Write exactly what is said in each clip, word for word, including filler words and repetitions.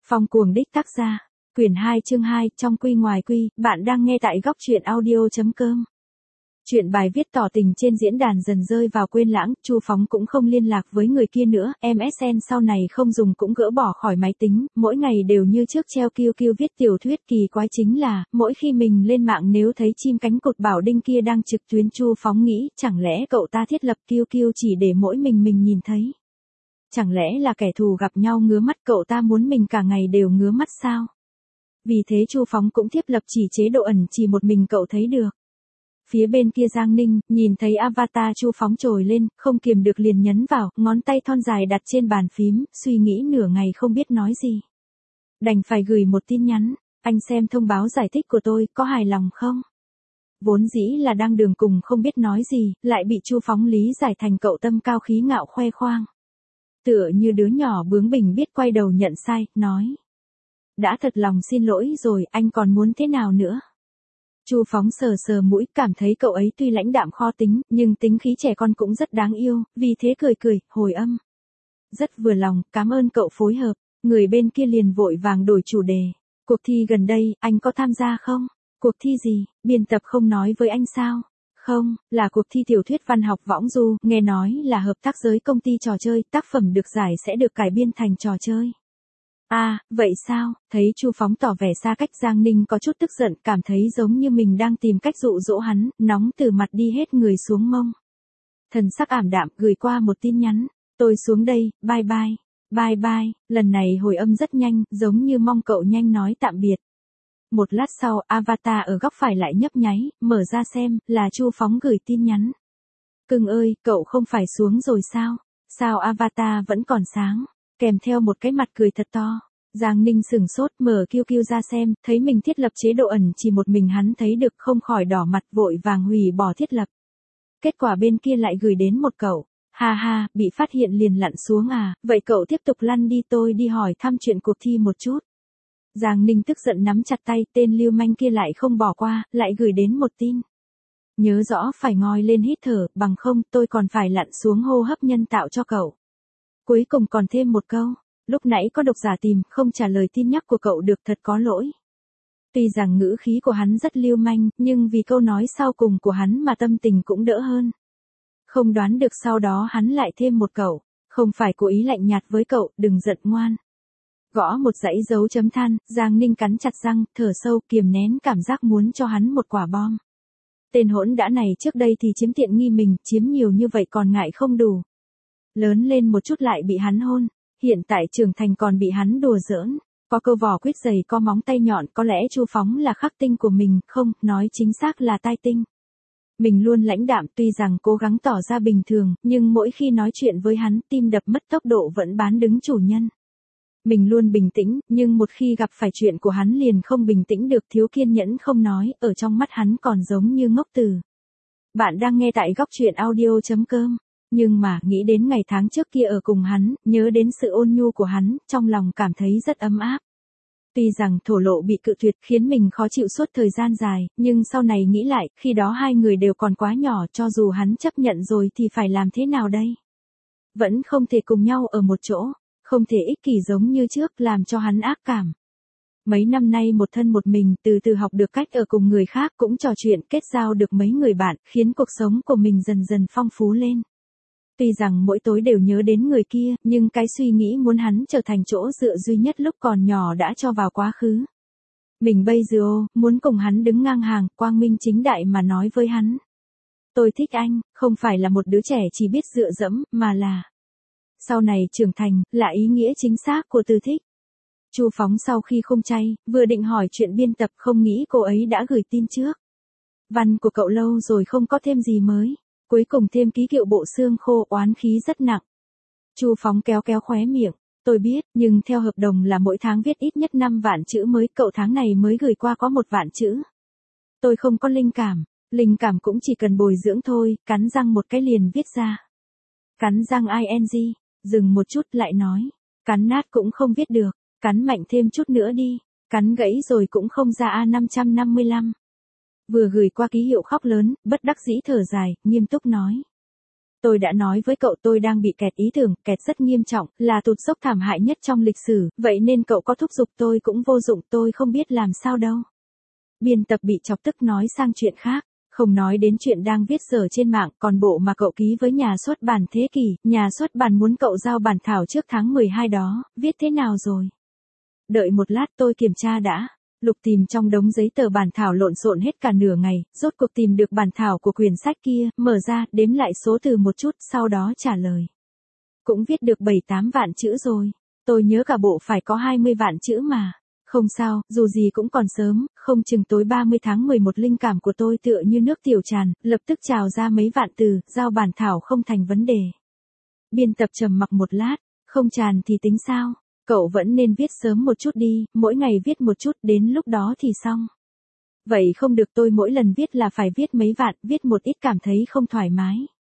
Phong cuồng đích tác gia, quyển hai chương hai, trong quy ngoài quy, bạn đang nghe tại góc truyện audio.com. Chuyện bài viết tỏ tình trên diễn đàn dần rơi vào quên lãng, Chu Phóng cũng không liên lạc với người kia nữa, em ét en sau này không dùng cũng gỡ bỏ khỏi máy tính, mỗi ngày đều như trước treo kiu kiu viết tiểu thuyết. Kỳ quái chính là, mỗi khi mình lên mạng nếu thấy chim cánh cụt bảo đinh kia đang trực tuyến, Chu Phóng nghĩ, chẳng lẽ cậu ta thiết lập kiu kiu chỉ để mỗi mình mình nhìn thấy? Chẳng lẽ là kẻ thù gặp nhau ngứa mắt, cậu ta muốn mình cả ngày đều ngứa mắt sao? Vì thế Chu Phóng cũng thiết lập chỉ chế độ ẩn chỉ một mình cậu thấy được. Phía bên kia Giang Ninh, nhìn thấy avatar Chu Phóng trồi lên, không kiềm được liền nhấn vào, ngón tay thon dài đặt trên bàn phím, suy nghĩ nửa ngày không biết nói gì. Đành phải gửi một tin nhắn, anh xem thông báo giải thích của tôi, có hài lòng không? Vốn dĩ là đang đường cùng không biết nói gì, lại bị Chu Phóng lý giải thành cậu tâm cao khí ngạo khoe khoang. Tựa như đứa nhỏ bướng bỉnh biết quay đầu nhận sai, nói. Đã thật lòng xin lỗi rồi, anh còn muốn thế nào nữa? Chu Phóng sờ sờ mũi, cảm thấy cậu ấy tuy lãnh đạm khó tính, nhưng tính khí trẻ con cũng rất đáng yêu, vì thế cười cười, hồi âm. Rất vừa lòng, cảm ơn cậu phối hợp. Người bên kia liền vội vàng đổi chủ đề. Cuộc thi gần đây, anh có tham gia không? Cuộc thi gì? Biên tập không nói với anh sao? Không, là cuộc thi tiểu thuyết văn học võng du, nghe nói là hợp tác giới công ty trò chơi, tác phẩm được giải sẽ được cải biên thành trò chơi. À, vậy sao? Thấy Chu Phóng tỏ vẻ xa cách, Giang Ninh có chút tức giận, cảm thấy giống như mình đang tìm cách dụ dỗ hắn, nóng từ mặt đi hết người xuống mông. Thần sắc ảm đạm, gửi qua một tin nhắn. Tôi xuống đây, bye bye. Bye bye, lần này hồi âm rất nhanh, giống như mong cậu nhanh nói tạm biệt. Một lát sau, avatar ở góc phải lại nhấp nháy, mở ra xem, là Chu Phóng gửi tin nhắn. Cưng ơi, cậu không phải xuống rồi sao? Sao avatar vẫn còn sáng? Kèm theo một cái mặt cười thật to. Giang Ninh sửng sốt, mở kiu kiu ra xem, thấy mình thiết lập chế độ ẩn chỉ một mình hắn thấy được, không khỏi đỏ mặt, vội vàng hủy bỏ thiết lập. Kết quả bên kia lại gửi đến một cậu. Ha ha, bị phát hiện liền lặn xuống à, vậy cậu tiếp tục lăn đi, tôi đi hỏi thăm chuyện cuộc thi một chút. Giang Ninh tức giận nắm chặt tay, tên lưu manh kia lại không bỏ qua, lại gửi đến một tin. Nhớ rõ phải ngoi lên hít thở, bằng không tôi còn phải lặn xuống hô hấp nhân tạo cho cậu. Cuối cùng còn thêm một câu, lúc nãy có độc giả tìm, không trả lời tin nhắc của cậu được, thật có lỗi. Tuy rằng ngữ khí của hắn rất lưu manh, nhưng vì câu nói sau cùng của hắn mà tâm tình cũng đỡ hơn. Không đoán được sau đó hắn lại thêm một cậu, không phải cố ý lạnh nhạt với cậu, đừng giận ngoan. Gõ một dãy dấu chấm than, Giang Ninh cắn chặt răng, thở sâu, kiềm nén cảm giác muốn cho hắn một quả bom. Tên hỗn đã này trước đây thì chiếm tiện nghi mình, chiếm nhiều như vậy còn ngại không đủ. Lớn lên một chút lại bị hắn hôn, hiện tại trưởng thành còn bị hắn đùa giỡn. Có cơ vỏ quyết dày, có móng tay nhọn, có lẽ Chu Phóng là khắc tinh của mình, không, nói chính xác là tai tinh. Mình luôn lãnh đạm, tuy rằng cố gắng tỏ ra bình thường, nhưng mỗi khi nói chuyện với hắn, tim đập mất tốc độ vẫn bán đứng chủ nhân. Mình luôn bình tĩnh, nhưng một khi gặp phải chuyện của hắn liền không bình tĩnh được, thiếu kiên nhẫn không nói, ở trong mắt hắn còn giống như ngốc từ. Bạn đang nghe tại góc truyện audio.com. Nhưng mà, nghĩ đến ngày tháng trước kia ở cùng hắn, nhớ đến sự ôn nhu của hắn, trong lòng cảm thấy rất ấm áp. Tuy rằng thổ lộ bị cự tuyệt khiến mình khó chịu suốt thời gian dài, nhưng sau này nghĩ lại, khi đó hai người đều còn quá nhỏ, cho dù hắn chấp nhận rồi thì phải làm thế nào đây? Vẫn không thể cùng nhau ở một chỗ, không thể ích kỷ giống như trước, làm cho hắn ác cảm. Mấy năm nay một thân một mình, từ từ học được cách ở cùng người khác, cũng trò chuyện, kết giao được mấy người bạn, khiến cuộc sống của mình dần dần phong phú lên. Tuy rằng mỗi tối đều nhớ đến người kia, nhưng cái suy nghĩ muốn hắn trở thành chỗ dựa duy nhất lúc còn nhỏ đã cho vào quá khứ. Mình bây giờ muốn cùng hắn đứng ngang hàng, quang minh chính đại mà nói với hắn. Tôi thích anh, không phải là một đứa trẻ chỉ biết dựa dẫm, mà là... Sau này trưởng thành, là ý nghĩa chính xác của từ thích. Chu Phóng sau khi không chay, vừa định hỏi chuyện biên tập, không nghĩ cô ấy đã gửi tin trước. Văn của cậu lâu rồi không có thêm gì mới. Cuối cùng thêm ký hiệu bộ xương khô, oán khí rất nặng. Chu Phóng kéo kéo khóe miệng. Tôi biết, nhưng theo hợp đồng là mỗi tháng viết ít nhất năm vạn chữ mới, cậu tháng này mới gửi qua có một vạn chữ. Tôi không có linh cảm, linh cảm cũng chỉ cần bồi dưỡng thôi, cắn răng một cái liền viết ra. Cắn răng ing, dừng một chút lại nói. Cắn nát cũng không viết được, cắn mạnh thêm chút nữa đi, cắn gãy rồi cũng không ra A năm trăm năm mươi lăm. Vừa gửi qua ký hiệu khóc lớn, bất đắc dĩ thở dài, nghiêm túc nói. Tôi đã nói với cậu tôi đang bị kẹt ý tưởng, kẹt rất nghiêm trọng, là tụt dốc thảm hại nhất trong lịch sử, vậy nên cậu có thúc giục tôi cũng vô dụng, tôi không biết làm sao đâu. Biên tập bị chọc tức nói sang chuyện khác. Không nói đến chuyện đang viết dở trên mạng, còn bộ mà cậu ký với nhà xuất bản Thế Kỷ, nhà xuất bản muốn cậu giao bản thảo trước tháng mười hai đó, viết thế nào rồi? Đợi một lát tôi kiểm tra đã. Lục tìm trong đống giấy tờ bản thảo lộn xộn hết cả nửa ngày, rốt cuộc tìm được bản thảo của quyển sách kia, mở ra, đếm lại số từ một chút, sau đó trả lời. Cũng viết được bảy tám vạn chữ rồi. Tôi nhớ cả bộ phải có hai mươi vạn chữ mà. Không sao, dù gì cũng còn sớm, không chừng tối ba mươi tháng mười một linh cảm của tôi tựa như nước tiểu tràn, lập tức trào ra mấy vạn từ, giao bản thảo không thành vấn đề. Biên tập trầm mặc một lát, không tràn thì tính sao? Cậu vẫn nên viết sớm một chút đi, mỗi ngày viết một chút, đến lúc đó thì xong. Vậy không được, tôi mỗi lần viết là phải viết mấy vạn, viết một ít cảm thấy không thoải mái.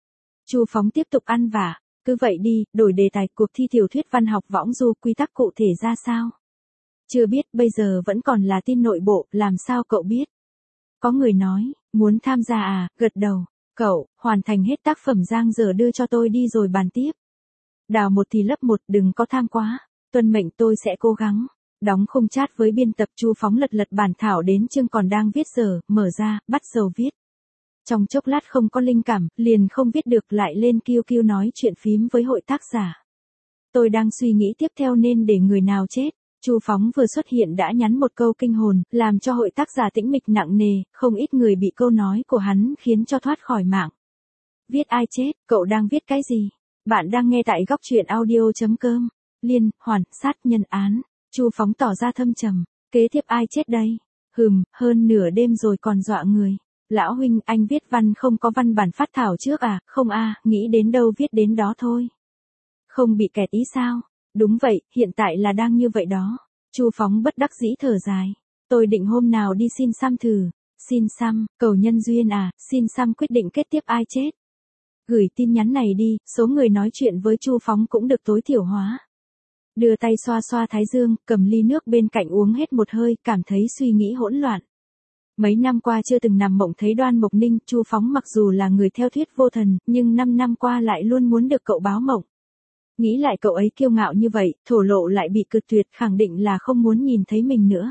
Chu Phóng tiếp tục ăn vả, cứ vậy đi, đổi đề tài, cuộc thi tiểu thuyết văn học võng du, quy tắc cụ thể ra sao? Chưa biết, bây giờ vẫn còn là tin nội bộ, làm sao cậu biết? Có người nói, muốn tham gia à, gật đầu. Cậu, hoàn thành hết tác phẩm giang dở đưa cho tôi đi rồi bàn tiếp. Đào một thì lấp một, đừng có tham quá. Tuân mệnh, tôi sẽ cố gắng. Đóng khung chat với biên tập. Chu Phóng lật lật bản thảo đến chương còn đang viết dở, mở ra, bắt đầu viết. Trong chốc lát không có linh cảm, liền không viết được, lại lên kiu kiu nói chuyện phím với hội tác giả. Tôi đang suy nghĩ tiếp theo nên để người nào chết. Chu Phóng vừa xuất hiện đã nhắn một câu kinh hồn, làm cho hội tác giả tĩnh mịch nặng nề, không ít người bị câu nói của hắn khiến cho thoát khỏi mạng. Viết ai chết, cậu đang viết cái gì? Bạn đang nghe tại góc truyện audio chấm com. Liên, hoàn, sát, nhân án. Chu Phóng tỏ ra thâm trầm. Kế tiếp ai chết đây? Hừm, hơn nửa đêm rồi còn dọa người. Lão huynh, anh viết văn không có văn bản phát thảo trước à? Không a, nghĩ đến đâu viết đến đó thôi. Không bị kẹt ý sao? Đúng vậy, hiện tại là đang như vậy đó. Chu Phóng bất đắc dĩ thở dài. Tôi định hôm nào đi xin xăm thử. Xin xăm, cầu nhân duyên à, xin xăm quyết định kết tiếp ai chết. Gửi tin nhắn này đi, số người nói chuyện với Chu Phóng cũng được tối thiểu hóa. Đưa tay xoa xoa thái dương, cầm ly nước bên cạnh uống hết một hơi, cảm thấy suy nghĩ hỗn loạn. Mấy năm qua chưa từng nằm mộng thấy Đoan Mộc Ninh. Chu Phóng mặc dù là người theo thuyết vô thần, nhưng năm năm qua lại luôn muốn được cậu báo mộng. Nghĩ lại cậu ấy kiêu ngạo như vậy, thổ lộ lại bị cự tuyệt, khẳng định là không muốn nhìn thấy mình nữa.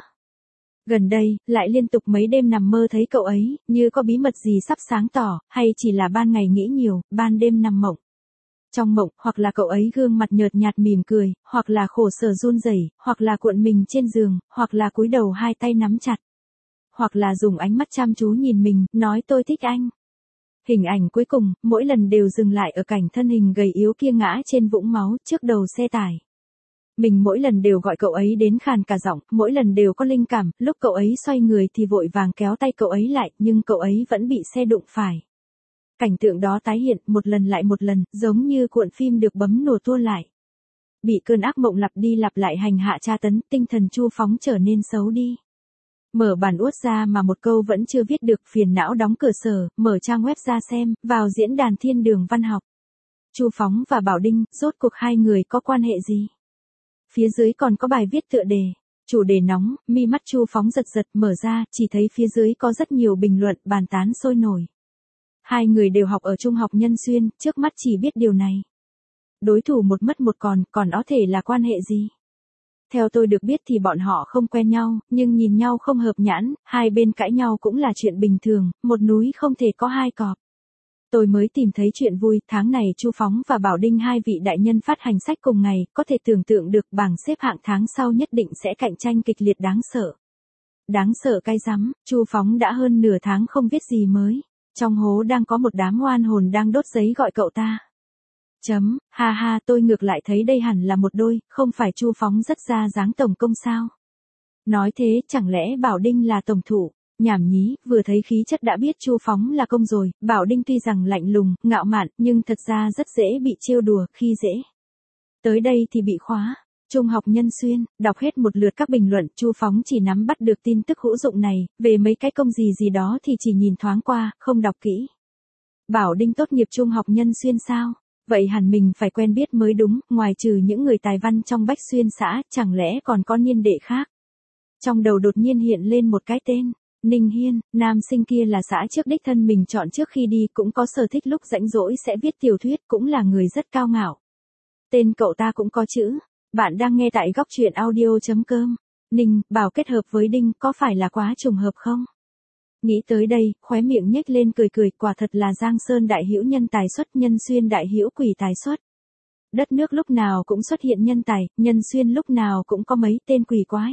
Gần đây, lại liên tục mấy đêm nằm mơ thấy cậu ấy, như có bí mật gì sắp sáng tỏ, hay chỉ là ban ngày nghĩ nhiều, ban đêm nằm mộng. Trong mộng, hoặc là cậu ấy gương mặt nhợt nhạt mỉm cười, hoặc là khổ sở run rẩy, hoặc là cuộn mình trên giường, hoặc là cúi đầu hai tay nắm chặt. Hoặc là dùng ánh mắt chăm chú nhìn mình, nói tôi thích anh. Hình ảnh cuối cùng, mỗi lần đều dừng lại ở cảnh thân hình gầy yếu kia ngã trên vũng máu trước đầu xe tải. Mình mỗi lần đều gọi cậu ấy đến khàn cả giọng, mỗi lần đều có linh cảm, lúc cậu ấy xoay người thì vội vàng kéo tay cậu ấy lại, nhưng cậu ấy vẫn bị xe đụng phải. Cảnh tượng đó tái hiện một lần lại một lần, giống như cuộn phim được bấm nổ tua lại. Bị cơn ác mộng lặp đi lặp lại hành hạ tra tấn, tinh thần Chu Phóng trở nên xấu đi. Mở bản uất ra mà một câu vẫn chưa viết được, phiền não đóng cửa sở, mở trang web ra xem, vào diễn đàn Thiên Đường Văn học. Chu Phóng và Bảo Đinh, rốt cuộc hai người có quan hệ gì? Phía dưới còn có bài viết tựa đề. Chủ đề nóng, mi mắt Chu Phóng giật giật, mở ra, chỉ thấy phía dưới có rất nhiều bình luận, bàn tán sôi nổi. Hai người đều học ở Trung học Nhân Xuyên, trước mắt chỉ biết điều này. Đối thủ một mất một còn, còn có thể là quan hệ gì? Theo tôi được biết thì bọn họ không quen nhau, nhưng nhìn nhau không hợp nhãn, hai bên cãi nhau cũng là chuyện bình thường, một núi không thể có hai cọp. Tôi mới tìm thấy chuyện vui, tháng này Chu Phóng và Bảo Đinh hai vị đại nhân phát hành sách cùng ngày, có thể tưởng tượng được bảng xếp hạng tháng sau nhất định sẽ cạnh tranh kịch liệt đáng sợ. Đáng sợ cay rắm, Chu Phóng đã hơn nửa tháng không viết gì mới. Trong hố đang có một đám oan hồn đang đốt giấy gọi cậu ta. Chấm, ha ha, tôi ngược lại thấy đây hẳn là một đôi, không phải Chu Phóng rất ra dáng tổng công sao? Nói thế, chẳng lẽ Bảo Đinh là tổng thủ? Nhảm nhí, vừa thấy khí chất đã biết Chu Phóng là công rồi. Bảo Đinh tuy rằng lạnh lùng, ngạo mạn, nhưng thật ra rất dễ bị trêu đùa, khi dễ. Tới đây thì bị khóa. Trung học Nhân Xuyên, đọc hết một lượt các bình luận, Chu Phóng chỉ nắm bắt được tin tức hữu dụng này, về mấy cái công gì gì đó thì chỉ nhìn thoáng qua, không đọc kỹ. Bảo Đinh tốt nghiệp Trung học Nhân Xuyên sao? Vậy hẳn mình phải quen biết mới đúng, ngoài trừ những người tài văn trong Bách Xuyên xã, chẳng lẽ còn có niên đệ khác? Trong đầu đột nhiên hiện lên một cái tên, Ninh Hiên, nam sinh kia là xã trước đích thân mình chọn trước khi đi, cũng có sở thích lúc rảnh rỗi sẽ viết tiểu thuyết, cũng là người rất cao ngạo. Tên cậu ta cũng có chữ. Bạn đang nghe tại góc truyện audio.com. Ninh, Bảo kết hợp với Đinh có phải là quá trùng hợp không? Nghĩ tới đây, khóe miệng nhếch lên cười cười, quả thật là Giang Sơn đại hữu nhân tài xuất, Nhân Xuyên đại hữu quỷ tài xuất. Đất nước lúc nào cũng xuất hiện nhân tài, Nhân Xuyên lúc nào cũng có mấy tên quỷ quái.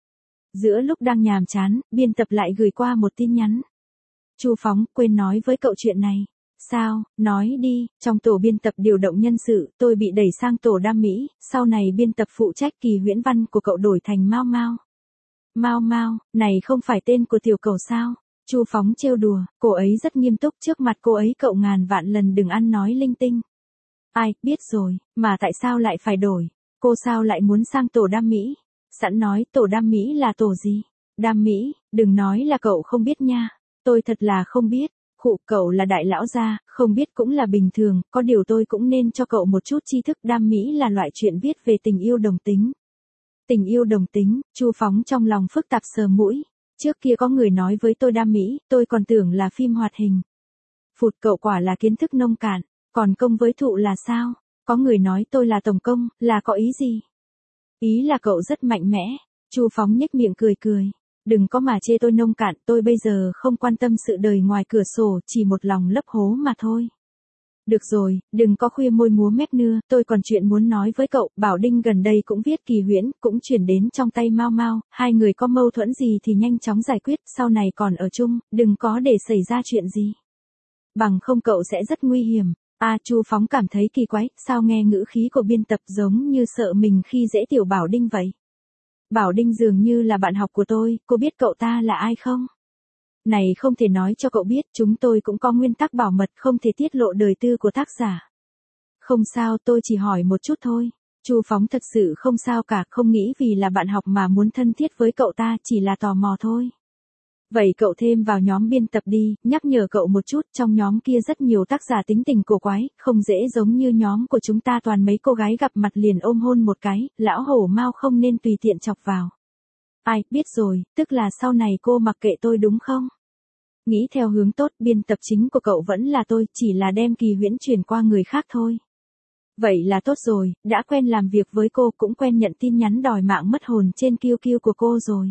Giữa lúc đang nhàm chán, biên tập lại gửi qua một tin nhắn. Chu Phóng, quên nói với cậu chuyện này. Sao, nói đi, trong tổ biên tập điều động nhân sự, tôi bị đẩy sang tổ đam mỹ, sau này biên tập phụ trách Kỳ Huyễn Văn của cậu đổi thành Mao Mao. Mao Mao, này không phải tên của tiểu cầu sao? Chu Phóng trêu đùa, cô ấy rất nghiêm túc, trước mặt cô ấy cậu ngàn vạn lần đừng ăn nói linh tinh. Ai, biết rồi, mà tại sao lại phải đổi? Cô sao lại muốn sang tổ đam mỹ? Sẵn nói tổ đam mỹ là tổ gì? Đam mỹ, đừng nói là cậu không biết nha. Tôi thật là không biết. Khụ, cậu là đại lão gia, không biết cũng là bình thường, có điều tôi cũng nên cho cậu một chút tri thức. Đam mỹ là loại chuyện viết về tình yêu đồng tính. Tình yêu đồng tính, Chu Phóng trong lòng phức tạp sờ mũi. Trước kia có người nói với tôi đam mỹ, tôi còn tưởng là phim hoạt hình. Phụt, cậu quả là kiến thức nông cạn, còn công với thụ là sao? Có người nói tôi là tổng công, là có ý gì? Ý là cậu rất mạnh mẽ. Chu Phóng nhếch miệng cười cười. Đừng có mà chê tôi nông cạn, tôi bây giờ không quan tâm sự đời ngoài cửa sổ, chỉ một lòng lấp hố mà thôi. Được rồi, đừng có khuya môi múa mép nưa, tôi còn chuyện muốn nói với cậu. Bảo Đinh gần đây cũng viết Kỳ Huyễn, cũng chuyển đến trong tay Mao Mao, hai người có mâu thuẫn gì thì nhanh chóng giải quyết, sau này còn ở chung, đừng có để xảy ra chuyện gì. Bằng không cậu sẽ rất nguy hiểm. A Chu Phóng cảm thấy kỳ quái, sao nghe ngữ khí của biên tập giống như sợ mình khi dễ tiểu Bảo Đinh vậy. Bảo Đinh dường như là bạn học của tôi, cô biết cậu ta là ai không? Này không thể nói cho cậu biết, chúng tôi cũng có nguyên tắc bảo mật, không thể tiết lộ đời tư của tác giả. Không sao, tôi chỉ hỏi một chút thôi. Chu Phóng thật sự không sao cả, không nghĩ vì là bạn học mà muốn thân thiết với cậu ta, chỉ là tò mò thôi. Vậy cậu thêm vào nhóm biên tập đi, nhắc nhở cậu một chút, trong nhóm kia rất nhiều tác giả tính tình cổ quái, không dễ giống như nhóm của chúng ta toàn mấy cô gái gặp mặt liền ôm hôn một cái, lão hổ Mao không nên tùy tiện chọc vào. Ai, biết rồi, tức là sau này cô mặc kệ tôi đúng không? Nghĩ theo hướng tốt, biên tập chính của cậu vẫn là tôi, chỉ là đem Kỳ Huyễn chuyển qua người khác thôi. Vậy là tốt rồi, đã quen làm việc với cô, cũng quen nhận tin nhắn đòi mạng mất hồn trên Q Q của cô rồi.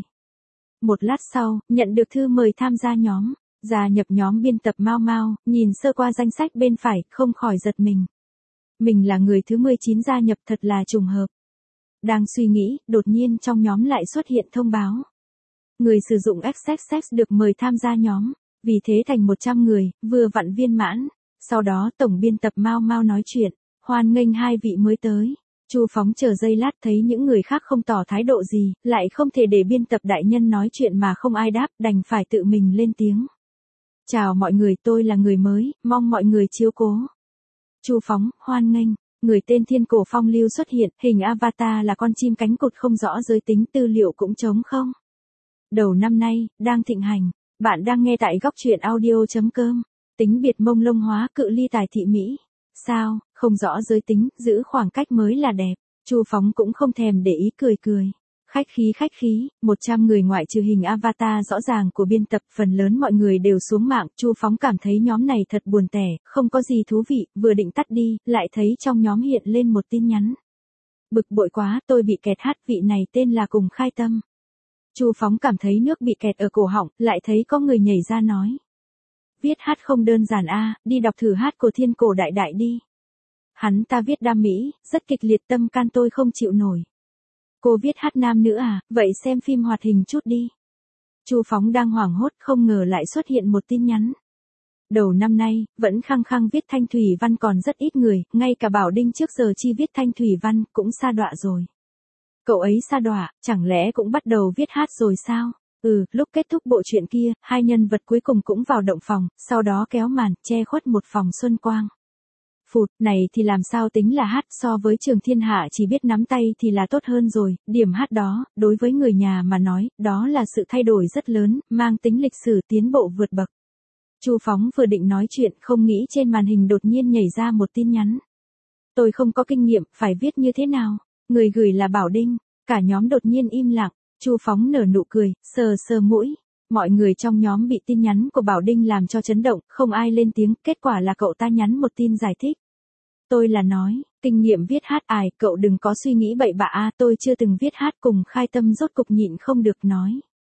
Một lát sau, nhận được thư mời tham gia nhóm, gia nhập nhóm biên tập Mao Mao, nhìn sơ qua danh sách bên phải, không khỏi giật mình. Mình là người thứ mười chín gia nhập, thật là trùng hợp. Đang suy nghĩ, đột nhiên trong nhóm lại xuất hiện thông báo. Người sử dụng Access được mời tham gia nhóm, vì thế thành một trăm người, vừa vặn viên mãn. Sau đó tổng biên tập Mao Mao nói chuyện, hoan nghênh hai vị mới tới. Chu Phóng chờ giây lát thấy những người khác không tỏ thái độ gì, lại không thể để biên tập đại nhân nói chuyện mà không ai đáp, đành phải tự mình lên tiếng. Chào mọi người, tôi là người mới, mong mọi người chiếu cố. Chu Phóng, hoan nghênh. Người tên Thiên Cổ Phong Lưu xuất hiện, hình avatar là con chim cánh cụt không rõ giới tính, tư liệu cũng trống không. Đầu năm nay, đang thịnh hành. Bạn đang nghe tại góc truyện audio.com. Tính biệt mông lông hóa, cự ly tài thị Mỹ. Sao, không rõ giới tính, giữ khoảng cách mới là đẹp. Chu Phóng cũng không thèm để ý, cười cười. Khách khí khách khí, một trăm người ngoại trừ hình avatar rõ ràng của biên tập, phần lớn mọi người đều xuống mạng. Chu Phóng cảm thấy nhóm này thật buồn tẻ, không có gì thú vị, vừa định tắt đi, lại thấy trong nhóm hiện lên một tin nhắn. Bực bội quá, tôi bị kẹt hát, vị này tên là Cùng Khai Tâm. Chu Phóng cảm thấy nước bị kẹt ở cổ họng, lại thấy có người nhảy ra nói. Viết hát không đơn giản a, đi đọc thử hát của Thiên Cổ Đại Đại đi. Hắn ta viết đam mỹ, rất kịch liệt, tâm can tôi không chịu nổi. Cô viết hát nam nữ à, vậy xem phim hoạt hình chút đi. Chu Phóng đang hoảng hốt, không ngờ lại xuất hiện một tin nhắn. Đầu năm nay, vẫn khăng khăng viết thanh thủy văn còn rất ít người, ngay cả Bảo Đinh trước giờ chi viết thanh thủy văn, cũng sa đọa rồi. Cậu ấy sa đọa, chẳng lẽ cũng bắt đầu viết hát rồi sao? Ừ, lúc kết thúc bộ truyện kia, hai nhân vật cuối cùng cũng vào động phòng, sau đó kéo màn, che khuất một phòng xuân quang. Phụt, này thì làm sao tính là hát, so với Trường Thiên Hạ chỉ biết nắm tay thì là tốt hơn rồi, điểm hát đó, đối với người nhà mà nói, đó là sự thay đổi rất lớn, mang tính lịch sử tiến bộ vượt bậc. Chu Phóng vừa định nói chuyện, không nghĩ trên màn hình đột nhiên nhảy ra một tin nhắn. Tôi không có kinh nghiệm, phải viết như thế nào? Người gửi là Bảo Đinh, cả nhóm đột nhiên im lặng. Chu Phóng nở nụ cười, sờ sờ mũi. Mọi người trong nhóm bị tin nhắn của Bảo Đinh làm cho chấn động, không ai lên tiếng, kết quả là cậu ta nhắn một tin giải thích. Tôi là nói, kinh nghiệm viết hát ải, cậu đừng có suy nghĩ bậy bạ a, tôi chưa từng viết hát cùng Khai Tâm rốt cục nhịn không được nói.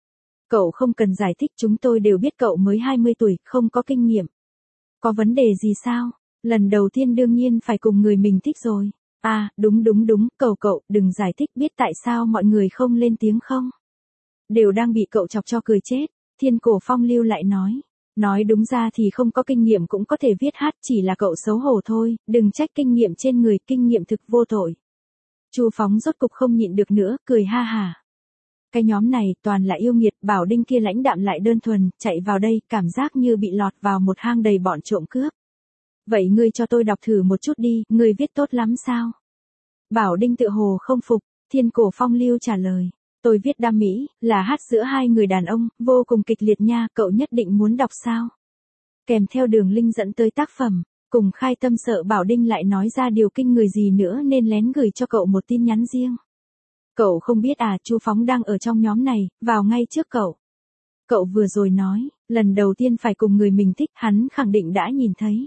Cậu không cần giải thích, chúng tôi đều biết cậu mới hai mươi tuổi, không có kinh nghiệm. Có vấn đề gì sao? Lần đầu tiên đương nhiên phải cùng người mình thích rồi. À, đúng đúng đúng, cậu cậu, đừng giải thích, biết tại sao mọi người không lên tiếng không? Đều đang bị cậu chọc cho cười chết, Thiên Cổ Phong lưu lại nói. Nói đúng ra thì không có kinh nghiệm cũng có thể viết hát, chỉ là cậu xấu hổ thôi, đừng trách kinh nghiệm trên người, kinh nghiệm thực vô tội. Chu Phóng rốt cục không nhịn được nữa, cười ha hà. Cái nhóm này toàn là yêu nghiệt, Bảo Đinh kia lãnh đạm lại đơn thuần, chạy vào đây, cảm giác như bị lọt vào một hang đầy bọn trộm cướp. Vậy ngươi cho tôi đọc thử một chút đi, ngươi viết tốt lắm sao? Bảo Đinh tự hồ không phục, Thiên Cổ Phong lưu trả lời. Tôi viết đam mỹ, là hát giữa hai người đàn ông, vô cùng kịch liệt nha, cậu nhất định muốn đọc sao? Kèm theo đường link dẫn tới tác phẩm, cùng Khai Tâm sợ Bảo Đinh lại nói ra điều kinh người gì nữa nên lén gửi cho cậu một tin nhắn riêng. Cậu không biết à, Chu Phóng đang ở trong nhóm này, vào ngay trước cậu. Cậu vừa rồi nói, lần đầu tiên phải cùng người mình thích, hắn khẳng định đã nhìn thấy.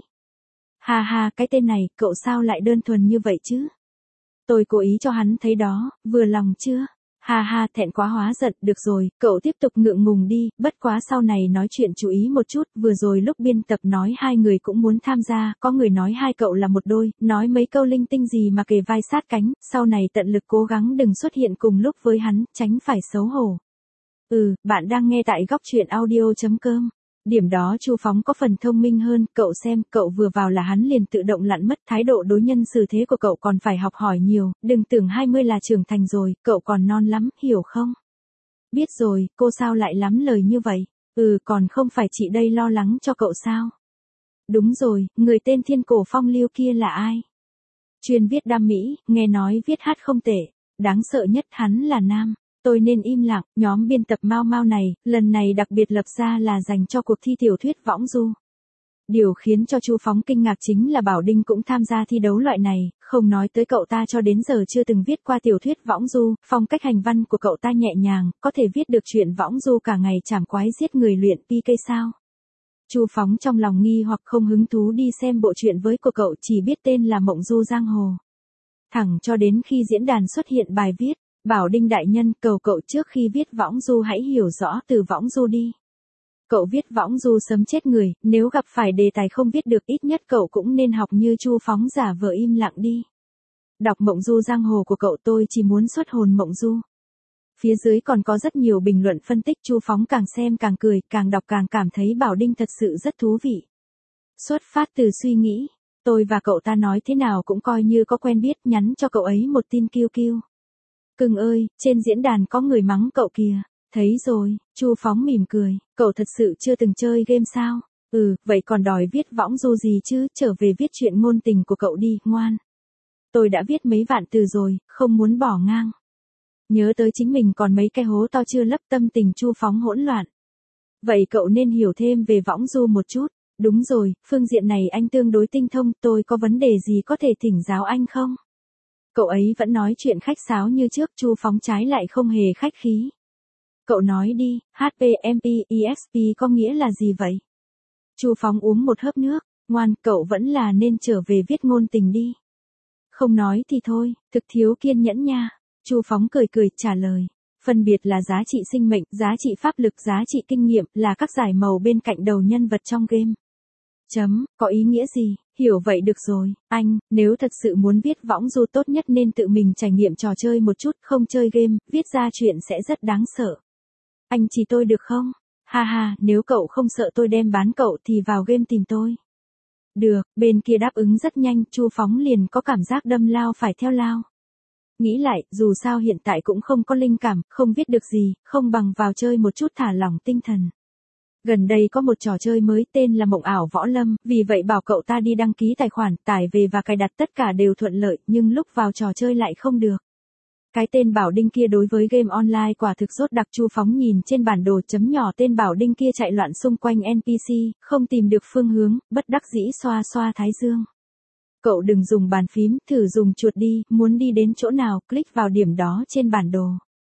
Ha ha, cái tên này, cậu sao lại đơn thuần như vậy chứ? Tôi cố ý cho hắn thấy đó, vừa lòng chưa? Ha ha, thẹn quá hóa giận, được rồi, cậu tiếp tục ngượng ngùng đi, bất quá sau này nói chuyện chú ý một chút, vừa rồi lúc biên tập nói hai người cũng muốn tham gia, có người nói hai cậu là một đôi, nói mấy câu linh tinh gì mà kề vai sát cánh, sau này tận lực cố gắng đừng xuất hiện cùng lúc với hắn, tránh phải xấu hổ. Ừ, bạn đang nghe tại góc truyện audio chấm com. Điểm đó Chu Phóng có phần thông minh hơn, cậu xem, cậu vừa vào là hắn liền tự động lặn mất, thái độ đối nhân xử thế của cậu còn phải học hỏi nhiều, đừng tưởng hai mươi là trưởng thành rồi, cậu còn non lắm, hiểu không? Biết rồi, cô sao lại lắm lời như vậy? Ừ, còn không phải chị đây lo lắng cho cậu sao? Đúng rồi, người tên Thiên Cổ Phong lưu kia là ai? Chuyên viết đam mỹ, nghe nói viết hát không tệ, đáng sợ nhất hắn là nam. Tôi nên im lặng, nhóm biên tập Mao Mao này, lần này đặc biệt lập ra là dành cho cuộc thi tiểu thuyết võng du. Điều khiến cho Chu Phóng kinh ngạc chính là Bảo Đinh cũng tham gia thi đấu loại này, không nói tới cậu ta cho đến giờ chưa từng viết qua tiểu thuyết võng du, phong cách hành văn của cậu ta nhẹ nhàng, có thể viết được chuyện võng du cả ngày chảm quái giết người luyện pê ca sao. Chu Phóng trong lòng nghi hoặc không hứng thú đi xem bộ truyện với của cậu, chỉ biết tên là Mộng Du Giang Hồ. Thẳng cho đến khi diễn đàn xuất hiện bài viết. Bảo Đinh đại nhân, cầu cậu trước khi viết võng du hãy hiểu rõ từ võng du đi. Cậu viết võng du sớm chết người, nếu gặp phải đề tài không viết được ít nhất cậu cũng nên học như Chu Phóng giả vờ im lặng đi. Đọc Mộng Du Giang Hồ của cậu tôi chỉ muốn xuất hồn Mộng Du. Phía dưới còn có rất nhiều bình luận phân tích, Chu Phóng càng xem càng cười, càng đọc càng cảm thấy Bảo Đinh thật sự rất thú vị. Xuất phát từ suy nghĩ, tôi và cậu ta nói thế nào cũng coi như có quen biết, nhắn cho cậu ấy một tin kiêu kiêu. Cưng ơi, trên diễn đàn có người mắng cậu kìa. Thấy rồi, Chu Phóng mỉm cười, cậu thật sự chưa từng chơi game sao? Ừ, vậy còn đòi viết võng du gì chứ, trở về viết chuyện ngôn tình của cậu đi, ngoan. Tôi đã viết mấy vạn từ rồi, không muốn bỏ ngang. Nhớ tới chính mình còn mấy cái hố to chưa lấp, tâm tình Chu Phóng hỗn loạn. Vậy cậu nên hiểu thêm về võng du một chút. Đúng rồi, phương diện này anh tương đối tinh thông, tôi có vấn đề gì có thể thỉnh giáo anh không? Cậu ấy vẫn nói chuyện khách sáo như trước, Chu Phóng trái lại không hề khách khí. Cậu nói đi, hát pê em pê e ích pê có nghĩa là gì vậy? Chu Phóng uống một hớp nước, ngoan, cậu vẫn là nên trở về viết ngôn tình đi. Không nói thì thôi, thực thiếu kiên nhẫn nha. Chu Phóng cười cười trả lời. Phân biệt là giá trị sinh mệnh, giá trị pháp lực, giá trị kinh nghiệm, là các giải màu bên cạnh đầu nhân vật trong game. Chấm, có ý nghĩa gì? Hiểu vậy được rồi, anh, nếu thật sự muốn viết võng du tốt nhất nên tự mình trải nghiệm trò chơi một chút, không chơi game, viết ra chuyện sẽ rất đáng sợ. Anh chỉ tôi được không? Ha ha, nếu cậu không sợ tôi đem bán cậu thì vào game tìm tôi. Được, bên kia đáp ứng rất nhanh, Chu Phóng liền có cảm giác đâm lao phải theo lao. Nghĩ lại, dù sao hiện tại cũng không có linh cảm, không viết được gì, không bằng vào chơi một chút thả lỏng tinh thần. Gần đây có một trò chơi mới tên là Mộng Ảo Võ Lâm, vì vậy bảo cậu ta đi đăng ký tài khoản, tải về và cài đặt tất cả đều thuận lợi, nhưng lúc vào trò chơi lại không được. Cái tên Bảo Đinh kia đối với game online quả thực rốt đặc. Chu Phóng nhìn trên bản đồ chấm nhỏ tên Bảo Đinh kia chạy loạn xung quanh en pê xê, không tìm được phương hướng, bất đắc dĩ xoa xoa thái dương. Cậu đừng dùng bàn phím, thử dùng chuột đi, muốn đi đến chỗ nào, click vào điểm đó trên bản đồ.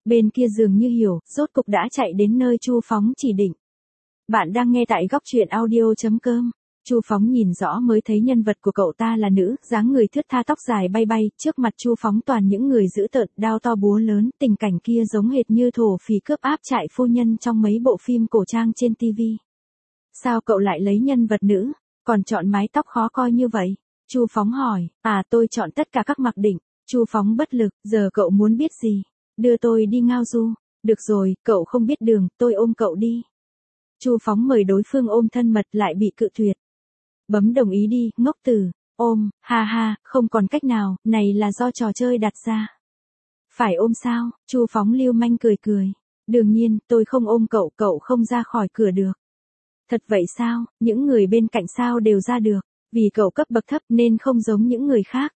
Bên kia dường như hiểu, rốt cục đã chạy đến nơi Chu Phóng chỉ định. Bạn đang nghe tại góc truyện audio chấm com. Chu Phóng nhìn rõ mới thấy nhân vật của cậu ta là nữ, dáng người thướt tha tóc dài bay bay, trước mặt Chu Phóng toàn những người dữ tợn, đao to búa lớn, tình cảnh kia giống hệt như thổ phỉ cướp áp trại phu nhân trong mấy bộ phim cổ trang trên ti vi. Sao cậu lại lấy nhân vật nữ, còn chọn mái tóc khó coi như vậy? Chu Phóng hỏi. À, tôi chọn tất cả các mặc định. Chu Phóng bất lực, giờ cậu muốn biết gì? Đưa tôi đi ngao du. Được rồi, cậu không biết đường, tôi ôm cậu đi. Chu Phóng mời đối phương ôm thân mật lại bị cự tuyệt. Bấm đồng ý đi, ngốc tử. Ôm, ha ha, không còn cách nào, này là do trò chơi đặt ra. Phải ôm sao? Chu Phóng lưu manh cười cười. Đương nhiên, tôi không ôm cậu, cậu không ra khỏi cửa được. Thật vậy sao? Những người bên cạnh sao đều ra được, vì cậu cấp bậc thấp nên không giống những người khác.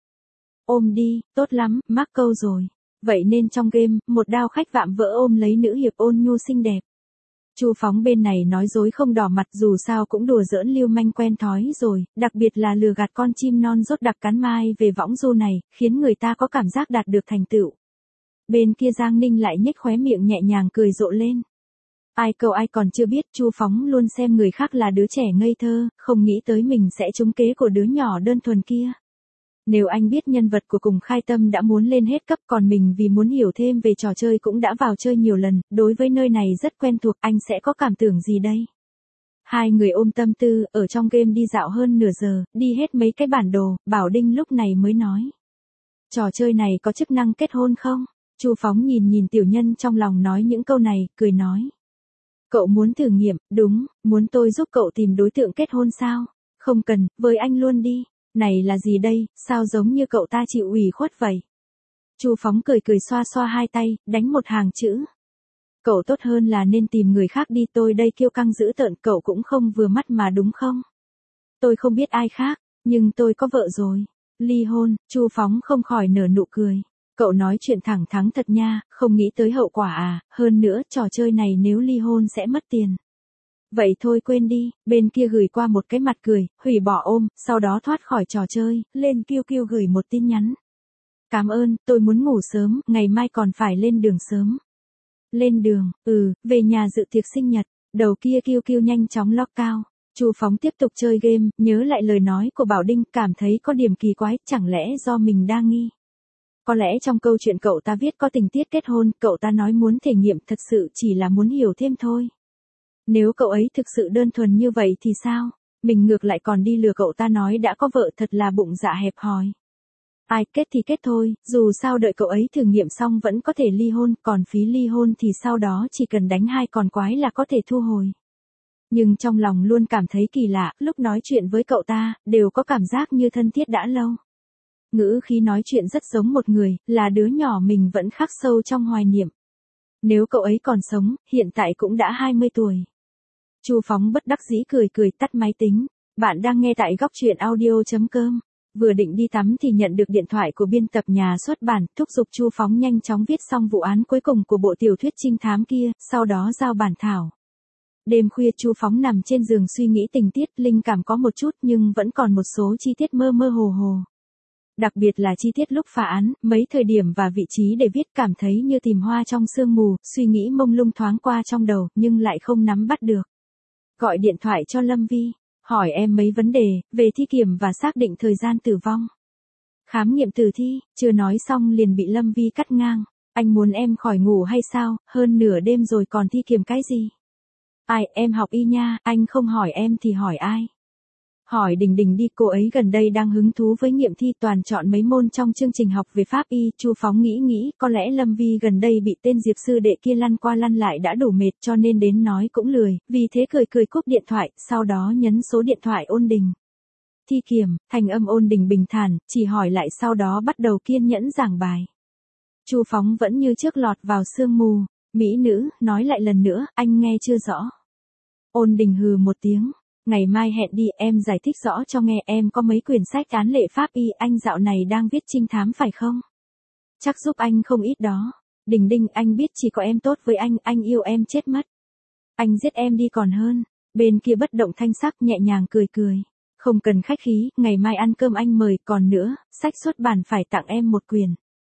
Ôm đi, tốt lắm, mắc câu rồi. Vậy nên trong game, một đao khách vạm vỡ ôm lấy nữ hiệp ôn nhu xinh đẹp. Chu Phóng bên này nói dối không đỏ mặt, dù sao cũng đùa giỡn lưu manh quen thói rồi, đặc biệt là lừa gạt con chim non rốt đặc cắn mai về võng du này, khiến người ta có cảm giác đạt được thành tựu. Bên kia Giang Ninh lại nhếch khóe miệng nhẹ nhàng cười rộ lên. Ai cậu ai còn chưa biết, Chu Phóng luôn xem người khác là đứa trẻ ngây thơ, không nghĩ tới mình sẽ trúng kế của đứa nhỏ đơn thuần kia. Nếu anh biết nhân vật của Cùng Khai Tâm đã muốn lên hết cấp, còn mình vì muốn hiểu thêm về trò chơi cũng đã vào chơi nhiều lần, đối với nơi này rất quen thuộc, anh sẽ có cảm tưởng gì đây? Hai người ôm tâm tư, ở trong game đi dạo hơn nửa giờ, đi hết mấy cái bản đồ, Bảo Đinh lúc này mới nói. Trò chơi này có chức năng kết hôn không? Chu Phóng nhìn nhìn tiểu nhân trong lòng nói những câu này, cười nói. Cậu muốn thử nghiệm, đúng, muốn tôi giúp cậu tìm đối tượng kết hôn sao? Không cần, với anh luôn đi. Này là gì đây, sao giống như cậu ta chịu ủy khuất vậy? Chu Phóng cười cười xoa xoa hai tay, đánh một hàng chữ. Cậu tốt hơn là nên tìm người khác đi, tôi đây kiêu căng dữ tợn, cậu cũng không vừa mắt mà đúng không? Tôi không biết ai khác, nhưng tôi có vợ rồi. Ly hôn, Chu Phóng không khỏi nở nụ cười. Cậu nói chuyện thẳng thắn thật nha, không nghĩ tới hậu quả à, hơn nữa, trò chơi này nếu ly hôn sẽ mất tiền. Vậy thôi quên đi, bên kia gửi qua một cái mặt cười, hủy bỏ ôm, sau đó thoát khỏi trò chơi, lên Q Q gửi một tin nhắn. Cảm ơn, tôi muốn ngủ sớm, ngày mai còn phải lên đường sớm. Lên đường, ừ, về nhà dự tiệc sinh nhật, đầu kia Q Q nhanh chóng lock cao. Chu Phóng tiếp tục chơi game, nhớ lại lời nói của Bảo Đinh, cảm thấy có điểm kỳ quái, chẳng lẽ do mình đang nghi. Có lẽ trong câu chuyện cậu ta viết có tình tiết kết hôn, cậu ta nói muốn thể nghiệm thật sự chỉ là muốn hiểu thêm thôi. Nếu cậu ấy thực sự đơn thuần như vậy thì sao? Mình ngược lại còn đi lừa cậu ta nói đã có vợ, thật là bụng dạ hẹp hòi. Ai kết thì kết thôi, dù sao đợi cậu ấy thử nghiệm xong vẫn có thể ly hôn, còn phí ly hôn thì sau đó chỉ cần đánh hai con quái là có thể thu hồi. Nhưng trong lòng luôn cảm thấy kỳ lạ, lúc nói chuyện với cậu ta, đều có cảm giác như thân thiết đã lâu. Ngữ khí nói chuyện rất giống một người, là đứa nhỏ mình vẫn khắc sâu trong hoài niệm. Nếu cậu ấy còn sống, hiện tại cũng đã hai mươi tuổi. Chu Phóng bất đắc dĩ cười cười tắt máy tính. Bạn đang nghe tại góc truyện audio chấm com. Vừa định đi tắm thì nhận được điện thoại của biên tập nhà xuất bản, thúc giục Chu Phóng nhanh chóng viết xong vụ án cuối cùng của bộ tiểu thuyết trinh thám kia, sau đó giao bản thảo. Đêm khuya Chu Phóng nằm trên giường suy nghĩ tình tiết, linh cảm có một chút nhưng vẫn còn một số chi tiết mơ mơ hồ hồ. Đặc biệt là chi tiết lúc phá án, mấy thời điểm và vị trí để viết cảm thấy như tìm hoa trong sương mù, suy nghĩ mông lung thoáng qua trong đầu, nhưng lại không nắm bắt được. Gọi điện thoại cho Lâm Vi, hỏi em mấy vấn đề, về thi kiểm và xác định thời gian tử vong. Khám nghiệm tử thi, chưa nói xong liền bị Lâm Vi cắt ngang. Anh muốn em khỏi ngủ hay sao, hơn nửa đêm rồi còn thi kiểm cái gì? Ai, em học y nha, anh không hỏi em thì hỏi ai? Hỏi Đình Đình đi, cô ấy gần đây đang hứng thú với nghiệm thi, toàn chọn mấy môn trong chương trình học về pháp y. Chu Phóng nghĩ nghĩ, có lẽ Lâm Vi gần đây bị tên Diệp sư đệ kia lăn qua lăn lại đã đủ mệt cho nên đến nói cũng lười, vì thế cười cười cúp điện thoại, sau đó nhấn số điện thoại Ôn Đình. Thi kiểm, thành âm Ôn Đình bình thản, chỉ hỏi lại sau đó bắt đầu kiên nhẫn giảng bài. Chu Phóng vẫn như trước lọt vào sương mù. Mỹ nữ, nói lại lần nữa, anh nghe chưa rõ. Ôn Đình hừ một tiếng. Ngày mai hẹn đi, em giải thích rõ cho nghe, em có mấy quyển sách án lệ pháp y, anh dạo này đang viết trinh thám phải không? Chắc giúp anh không ít đó. Đình Đình, anh biết chỉ có em tốt với anh, anh yêu em chết mất. Anh giết em đi còn hơn. Bên kia bất động thanh sắc nhẹ nhàng cười cười. Không cần khách khí, ngày mai ăn cơm anh mời, còn nữa, sách xuất bản phải tặng em một quyển.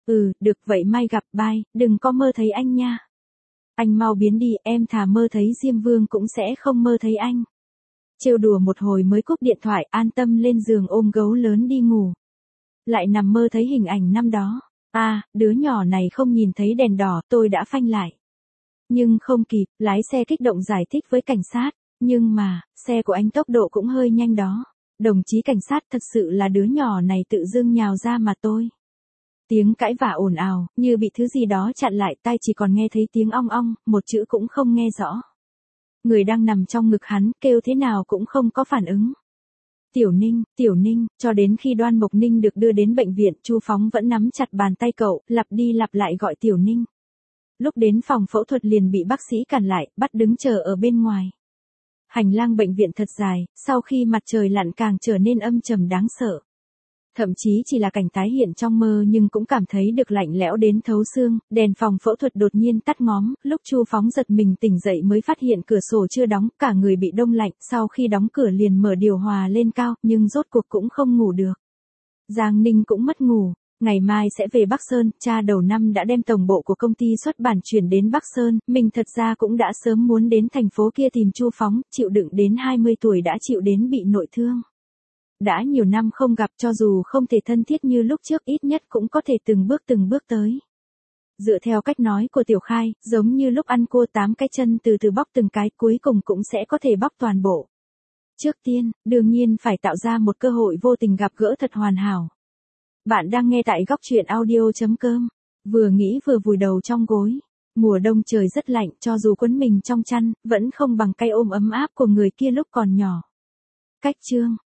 Ừ, được vậy mai gặp, bye, đừng có mơ thấy anh nha. Anh mau biến đi, em thà mơ thấy Diêm Vương cũng sẽ không mơ thấy anh. Trêu đùa một hồi mới cúp điện thoại, an tâm lên giường ôm gấu lớn đi ngủ. Lại nằm mơ thấy hình ảnh năm đó. À, đứa nhỏ này không nhìn thấy đèn đỏ, tôi đã phanh lại. Nhưng không kịp, lái xe kích động giải thích với cảnh sát. Nhưng mà, xe của anh tốc độ cũng hơi nhanh đó. Đồng chí cảnh sát, thật sự là đứa nhỏ này tự dưng nhào ra mà tôi. Tiếng cãi vã ồn ào, như bị thứ gì đó chặn lại, tai chỉ còn nghe thấy tiếng ong ong, một chữ cũng không nghe rõ. Người đang nằm trong ngực hắn, kêu thế nào cũng không có phản ứng. Tiểu Ninh, Tiểu Ninh, cho đến khi Đoan Mộc Ninh được đưa đến bệnh viện, Chu Phóng vẫn nắm chặt bàn tay cậu, lặp đi lặp lại gọi Tiểu Ninh. Lúc đến phòng phẫu thuật liền bị bác sĩ cản lại, bắt đứng chờ ở bên ngoài. Hành lang bệnh viện thật dài, sau khi mặt trời lặn càng trở nên âm trầm đáng sợ. Thậm chí chỉ là cảnh tái hiện trong mơ nhưng cũng cảm thấy được lạnh lẽo đến thấu xương, đèn phòng phẫu thuật đột nhiên tắt ngóm, lúc Chu Phóng giật mình tỉnh dậy mới phát hiện cửa sổ chưa đóng, cả người bị đông lạnh, sau khi đóng cửa liền mở điều hòa lên cao, nhưng rốt cuộc cũng không ngủ được. Giang Ninh cũng mất ngủ, ngày mai sẽ về Bắc Sơn, cha đầu năm đã đem tổng bộ của công ty xuất bản chuyển đến Bắc Sơn, mình thật ra cũng đã sớm muốn đến thành phố kia tìm Chu Phóng, chịu đựng đến hai mươi tuổi đã chịu đến bị nội thương. Đã nhiều năm không gặp, cho dù không thể thân thiết như lúc trước, ít nhất cũng có thể từng bước từng bước tới. Dựa theo cách nói của Tiểu Khai, giống như lúc ăn cua tám cái chân từ từ bóc từng cái, cuối cùng cũng sẽ có thể bóc toàn bộ. Trước tiên, đương nhiên phải tạo ra một cơ hội vô tình gặp gỡ thật hoàn hảo. Bạn đang nghe tại góc truyện audio chấm com. Vừa nghĩ vừa vùi đầu trong gối. Mùa đông trời rất lạnh, cho dù quấn mình trong chăn, vẫn không bằng cái ôm ấm áp của người kia lúc còn nhỏ. Cách chương